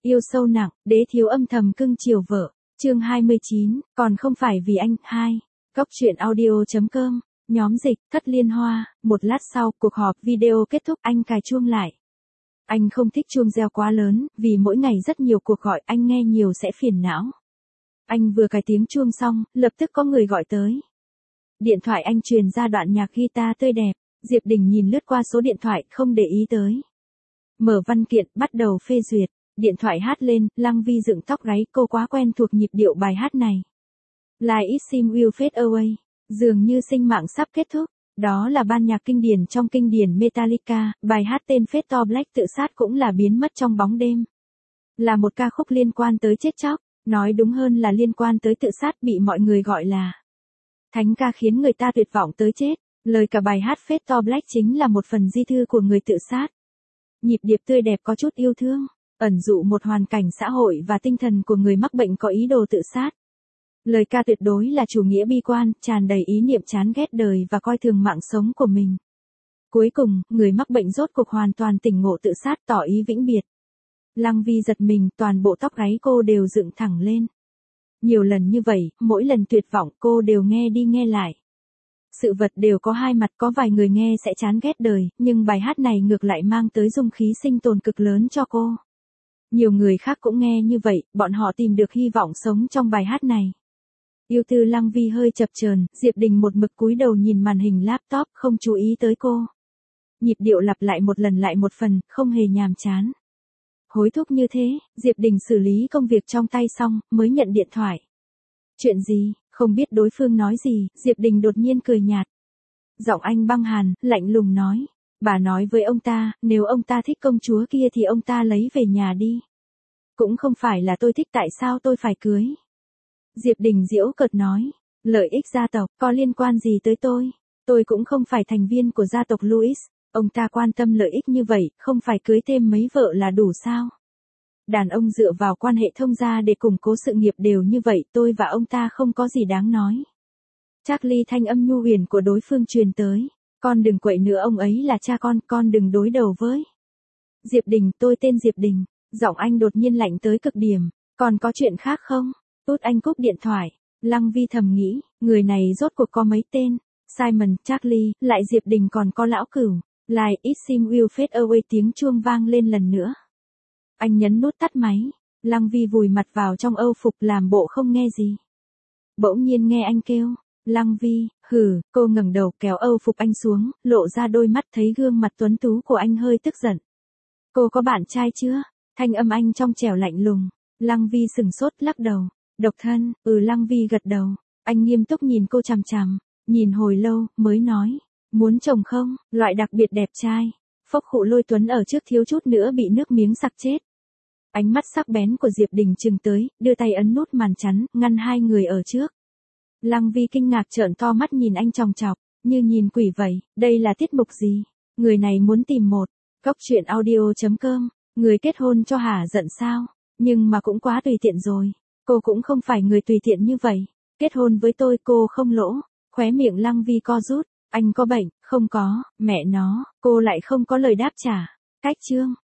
Yêu sâu nặng, đế thiếu âm thầm cưng chiều vợ. Chương 29, còn không phải vì anh. 2. Góc truyện audio.com. Nhóm dịch, Thất Liên Hoa. Một lát sau, cuộc họp video kết thúc, anh cài chuông lại. Anh không thích chuông reo quá lớn, vì mỗi ngày rất nhiều cuộc gọi, anh nghe nhiều sẽ phiền não. Anh vừa cài tiếng chuông xong, lập tức có người gọi tới. Điện thoại anh truyền ra đoạn nhạc guitar tươi đẹp. Diệp Đình nhìn lướt qua số điện thoại, không để ý tới. Mở văn kiện, bắt đầu phê duyệt. Điện thoại hát lên, Lăng Vi dựng tóc gáy, cô quá quen thuộc nhịp điệu bài hát này. Like It Seems Will Fade Away. Dường như sinh mạng sắp kết thúc. Đó là ban nhạc kinh điển trong kinh điển Metallica, bài hát tên Fade to Black tự sát cũng là biến mất trong bóng đêm. Là một ca khúc liên quan tới chết chóc, nói đúng hơn là liên quan tới tự sát, bị mọi người gọi là thánh ca, khiến người ta tuyệt vọng tới chết. Lời cả bài hát Fade to Black chính là một phần di thư của người tự sát. Nhịp điệp tươi đẹp có chút yêu thương, ẩn dụ một hoàn cảnh xã hội và tinh thần của người mắc bệnh có ý đồ tự sát. Lời ca tuyệt đối là chủ nghĩa bi quan, tràn đầy ý niệm chán ghét đời và coi thường mạng sống của mình. Cuối cùng, người mắc bệnh rốt cuộc hoàn toàn tỉnh ngộ tự sát, tỏ ý vĩnh biệt. Lăng Vi giật mình, toàn bộ tóc gáy cô đều dựng thẳng lên. Nhiều lần như vậy, mỗi lần tuyệt vọng cô đều nghe đi nghe lại. Sự vật đều có hai mặt, có vài người nghe sẽ chán ghét đời, nhưng bài hát này ngược lại mang tới dung khí sinh tồn cực lớn cho cô. Nhiều người khác cũng nghe như vậy, bọn họ tìm được hy vọng sống trong bài hát này. Yêu tư Lăng Vi hơi chập chờn, Diệp Đình một mực cúi đầu nhìn màn hình laptop, không chú ý tới cô. Nhịp điệu lặp lại một lần lại một phần, không hề nhàm chán. Hối thúc như thế, Diệp Đình xử lý công việc trong tay xong, mới nhận điện thoại. Chuyện gì? Không biết đối phương nói gì, Diệp Đình đột nhiên cười nhạt. Giọng anh băng hàn, lạnh lùng nói. Bà nói với ông ta, nếu ông ta thích công chúa kia thì ông ta lấy về nhà đi. Cũng không phải là tôi thích, tại sao tôi phải cưới? Diệp Đình giễu cợt nói. Lợi ích gia tộc, có liên quan gì tới tôi? Tôi cũng không phải thành viên của gia tộc Louis. Ông ta quan tâm lợi ích như vậy, không phải cưới thêm mấy vợ là đủ sao? Đàn ông dựa vào quan hệ thông gia để củng cố sự nghiệp đều như vậy, tôi và ông ta không có gì đáng nói. Charlie, thanh âm nhu huyền của đối phương truyền tới. Con đừng quậy nữa, ông ấy là cha con đừng đối đầu với. Diệp Đình, tôi tên Diệp Đình. Giọng anh đột nhiên lạnh tới cực điểm. Còn có chuyện khác không? Tốt, anh cúp điện thoại. Lăng Vi thầm nghĩ, người này rốt cuộc có mấy tên? Simon, Charlie, lại Diệp Đình, còn có lão cửu. Like It Seems Will Fade Away, tiếng chuông vang lên lần nữa. Anh nhấn nút tắt máy. Lăng Vi vùi mặt vào trong âu phục làm bộ không nghe gì. Bỗng nhiên nghe anh kêu. Lăng Vi, hừ, cô ngẩng đầu kéo âu phục anh xuống, lộ ra đôi mắt, thấy gương mặt tuấn tú của anh hơi tức giận. Cô có bạn trai chưa? Thanh âm anh trong trẻo lạnh lùng. Lăng Vi sừng sốt, lắc đầu. Độc thân. Lăng Vi gật đầu. Anh nghiêm túc nhìn cô chằm chằm. Nhìn hồi lâu, mới nói. Muốn chồng không? Loại đặc biệt đẹp trai. Phốc khụ Lôi Tuấn ở trước thiếu chút nữa bị nước miếng sặc chết. Ánh mắt sắc bén của Diệp Đình trừng tới, đưa tay ấn nút màn chắn, ngăn hai người ở trước. Lăng Vi kinh ngạc trợn to mắt nhìn anh chòng chọc, như nhìn quỷ vậy. Đây là tiết mục gì? Người này muốn tìm một góc truyện audio.com. Người kết hôn cho hả giận sao? Nhưng mà cũng quá tùy tiện rồi. Cô cũng không phải người tùy tiện như vậy. Kết hôn với tôi cô không lỗ. Khóe miệng Lăng Vi co rút. Anh có bệnh? Không có. Mẹ nó, cô lại không có lời đáp trả. Cách chương.